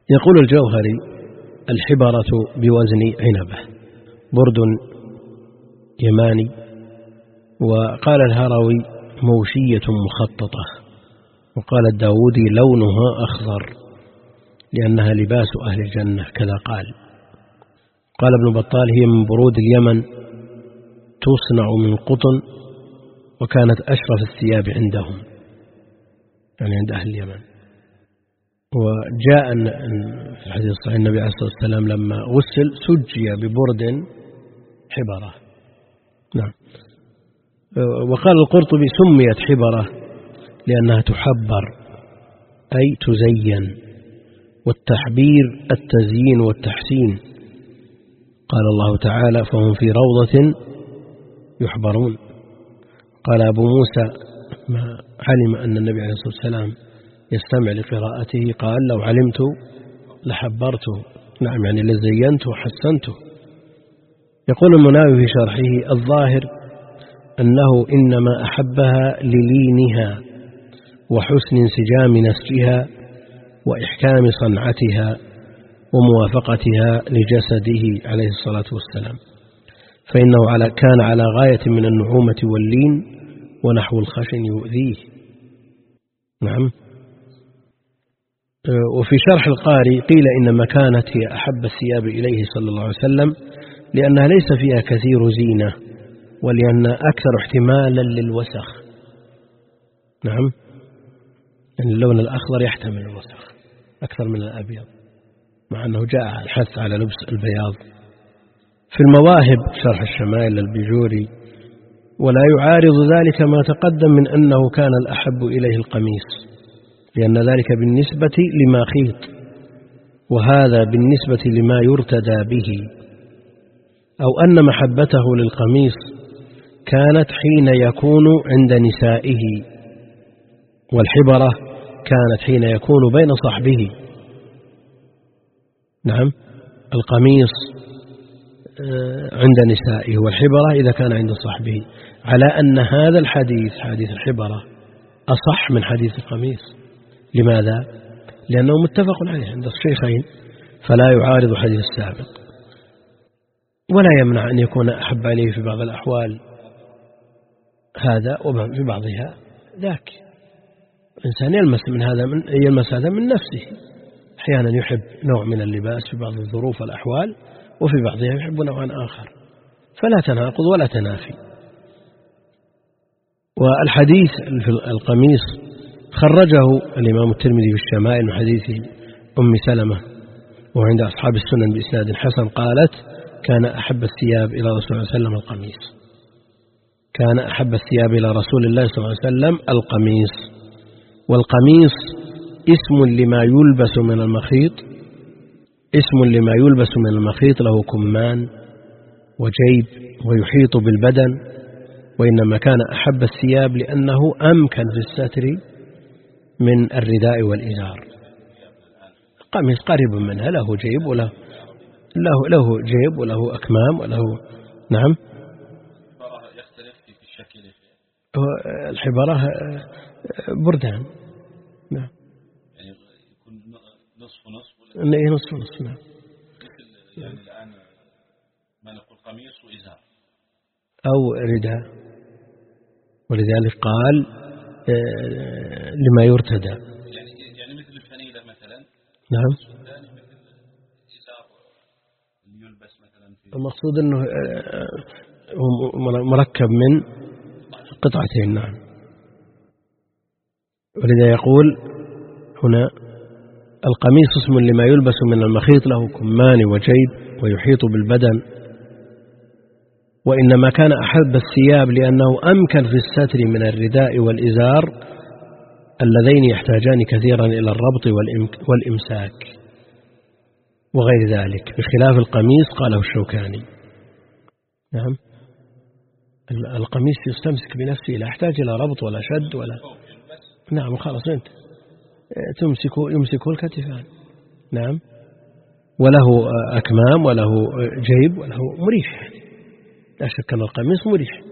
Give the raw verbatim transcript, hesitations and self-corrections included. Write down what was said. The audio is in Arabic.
يقول الجوهري: الحبرة بوزن عنبة، برد يماني. وقال الهروي: موشية مخططة. وقال الداودي: لونها أخضر لأنها لباس أهل الجنة، كذا قال. قال ابن بطال: هي من برود اليمن، تصنع من قطن، وكانت أشرف الثياب عندهم، يعني عند أهل اليمن. وجاء في الحديث الصحيح النبي عليه الصلاة والسلام لما غسل سجي ببرد حبرة. نعم. وقال القرطبي: سميت حبرة لأنها تحبر، أي تزين، والتحبير التزيين والتحسين. قال الله تعالى: فهم في روضة يحبرون. قال أبو موسى: ما علم أن النبي عليه الصلاة والسلام يستمع لقراءته قال: لو علمت لحبرته. نعم، يعني لزينته وحسنته. يقول المناوي في شرحه: الظاهر أنه إنما أحبها للينها وحسن انسجام نسجها وإحكام صنعتها وموافقتها لجسده عليه الصلاة والسلام، فإنه على كان على غاية من النعومة واللين، ونحو الخشن يؤذيه. نعم. وفي شرح القاري قيل إنما كانت هي أحب الثياب إليه صلى الله عليه وسلم لأنها ليس فيها كثير زينة، ولأن أكثر احتمالا للوسخ. نعم، يعني اللون الأخضر يحتمل الوسخ أكثر من الأبيض، مع أنه جاء الحث على لبس البياض. في المواهب شرح الشمائل للبيجوري: ولا يعارض ذلك ما تقدم من أنه كان الأحب إليه القميص، لأن ذلك بالنسبة لما خيط، وهذا بالنسبة لما يرتدى به، أو أن محبته للقميص كانت حين يكون عند نسائه، والحبرة كانت حين يكون بين صحبه. نعم، القميص عند نسائه، والحبرة إذا كان عند صحبه، على أن هذا الحديث حديث الحبرة أصح من حديث القميص. لماذا؟ لأنه متفق عليه عند الشيخين، فلا يعارض حديث السابق، ولا يمنع أن يكون أحب عليه في بعض الأحوال هذا، وفي بعضها ذاك. الإنسان يلمس من هذا من يلمس هذا من نفسه. أحيانا يحب نوع من اللباس في بعض الظروف والأحوال، وفي بعضها يحب نوعا آخر، فلا تناقض ولا تنافي. والحديث في القميص خرجه الإمام الترمذي في الشمائل من حديث أم سلمة، وعند أصحاب السنن بإسناد حسن قالت: كان أحب الثياب إلى رسول الله صلى الله عليه وسلم القميص. كان أحب الثياب إلى رسول الله صلى الله عليه وسلم القميص. والقميص اسم لما يلبس من المخيط، اسم لما يلبس من المخيط، له كمان وجيب ويحيط بالبدن. وإنما كان أحب الثياب لأنه أمكن في الستر من الرداء والإزار. قميص قريب منها، له جيب وله له له جيب وله أكمام وله. نعم. يختلف في الشكل. الحبرة بردان. نعم. يعني يكون نصف نصف. ولا نصف نصف. نعم. مثل يعني الآن ما نقول قميص وإزار أو رداء، ولذلك قال لما يرتدى. يعني يعني مثل الفنيلة مثلا. نعم. مثل إزار يلبس مثلا في. المقصود أنه مركب من قطعتين. نعم. ولذا يقول هنا: القميص اسم لما يلبس من المخيط، له كمان وجيب ويحيط بالبدن. وإنما كان أحب الثياب لأنه أمكن في الستر من الرداء والإزار اللذين يحتاجان كثيرا إلى الربط والإمساك وغير ذلك، بخلاف القميص. قاله الشوكاني. نعم. القميص يستمسك بنفسه، لا يحتاج إلى ربط ولا شد ولا. نعم، خلاص أنت تمسكه يمسكه الكتفان. نعم. وله أكمام وله جيب وله مريح، لا شك أن القميص مريح.